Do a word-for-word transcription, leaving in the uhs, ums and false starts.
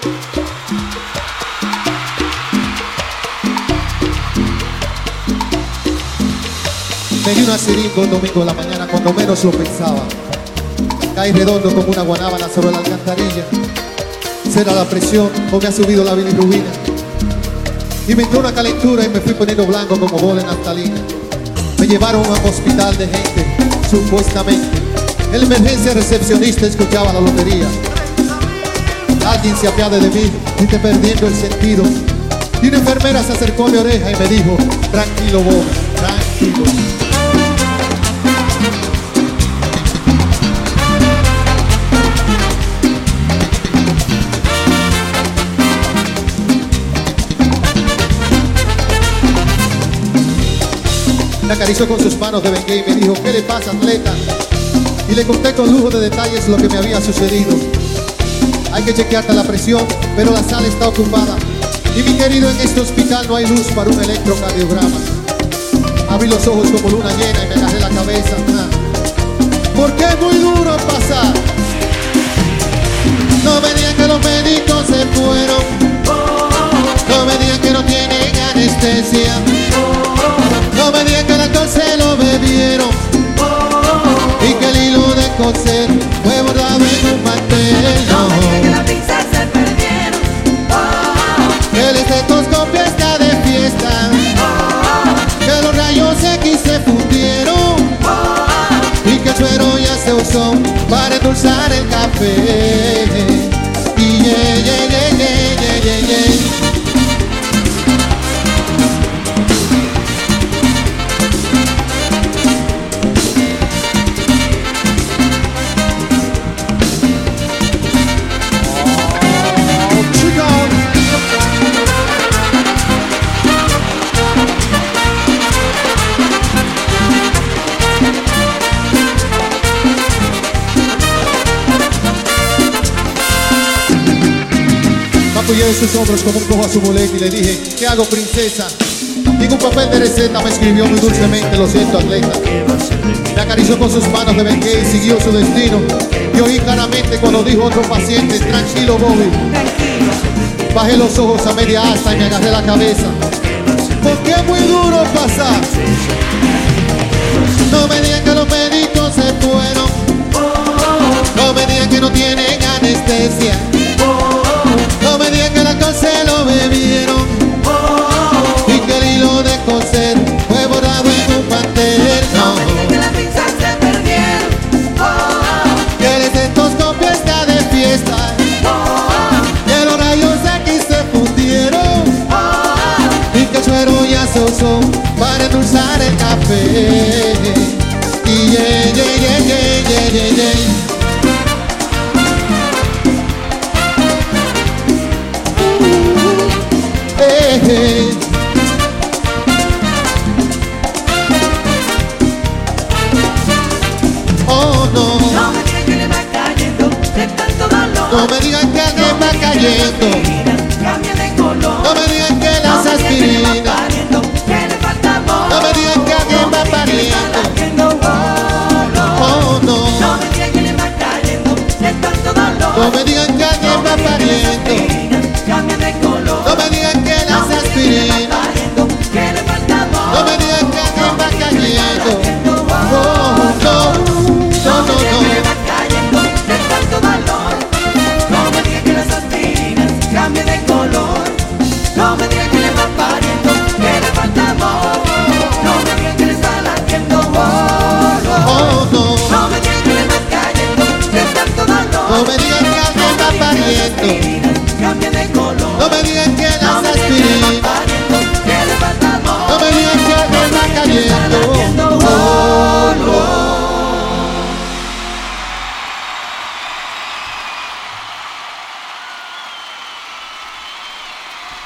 Me di una siringa un domingo de la mañana cuando menos lo pensaba. Caí redondo como una guanábana sobre la alcantarilla. Será la presión o me ha subido la bilirrubina. Y me entró una calentura y me fui poniendo blanco como bola en naftalina. Me llevaron a un hospital de gente, supuestamente. En la emergencia recepcionista escuchaba la lotería. Alguien se apiade de mí y esté perdiendo el sentido. Y una enfermera se acercó a mi oreja y me dijo: tranquilo, Bob, tranquilo. Me acarició con sus manos de bengué y me dijo: ¿qué le pasa, atleta? Y le conté con lujo de detalles lo que me había sucedido. Hay que chequearte la presión, pero la sala está ocupada. Y mi querido, en este hospital no hay luz para un electrocardiograma. Abrí los ojos como luna llena y me agarré la cabeza. Porque es muy duro pasar. No me digan que los médicos se fueron. No me digan que no tienen anestesia. No me digan que el alcohol se lo bebieron y que el hilo de coser fue bordado en un mantel. No me digan que las pinzas se perdieron. Que el estetoscopio está de fiesta. Que los rayos X se fundieron y que el suero ya se usó para endulzar el café. Y yeah, yeah, yeah, yeah, yeah, yeah. Apoyé en sus hombros como un cojo a su muleta y le dije: ¿qué hago, princesa? Y en un papel de receta me escribió muy dulcemente: lo siento, atleta. Me acarició con sus manos de bengué y siguió su destino. Y oí claramente cuando dijo otro paciente: tranquilo, Bobby. Bajé los ojos a media asta y me agarré la cabeza. Porque es muy duro pasar. No me digan que los médicos se fueron. No me digan que no tienen anestesia. No me digan que el alcohol se lo bebieron y que el hilo de coser fue bordado en un mantel. No me digan que las pinzas se perdieron. Que el estetoscopio está de fiesta. Que los rayos X se fundieron y que el suero ya se usó para endulzar el café. Y yeah, yeah, yeah, yeah, yeah, yeah, yeah. Hey. Oh no. No me digan que le va cayendo de tanto dolor. No me digan que alguien va cayendo. Cambia de color. No me digan que las aspirinas. Que le falta amor. No me digan que alguien va pariendo. Oh no. No me digan que le va cayendo de tanto dolor. No me digan que alguien va pariendo. Cambia de color. No me digan que las aspirinas. Que le falta amor. No me digan que alguien va cayendo. Oh no. No, no, no. Que le va cayendo de tanto dolor. No me digan que las aspirinas cambien de color. No me digan que le va pariendo, que le falta amor. No me digan que le está latiendo. Oh no. No me digan que le va cayendo de tanto dolor. No me digan que alguien va pariendo. Cambien de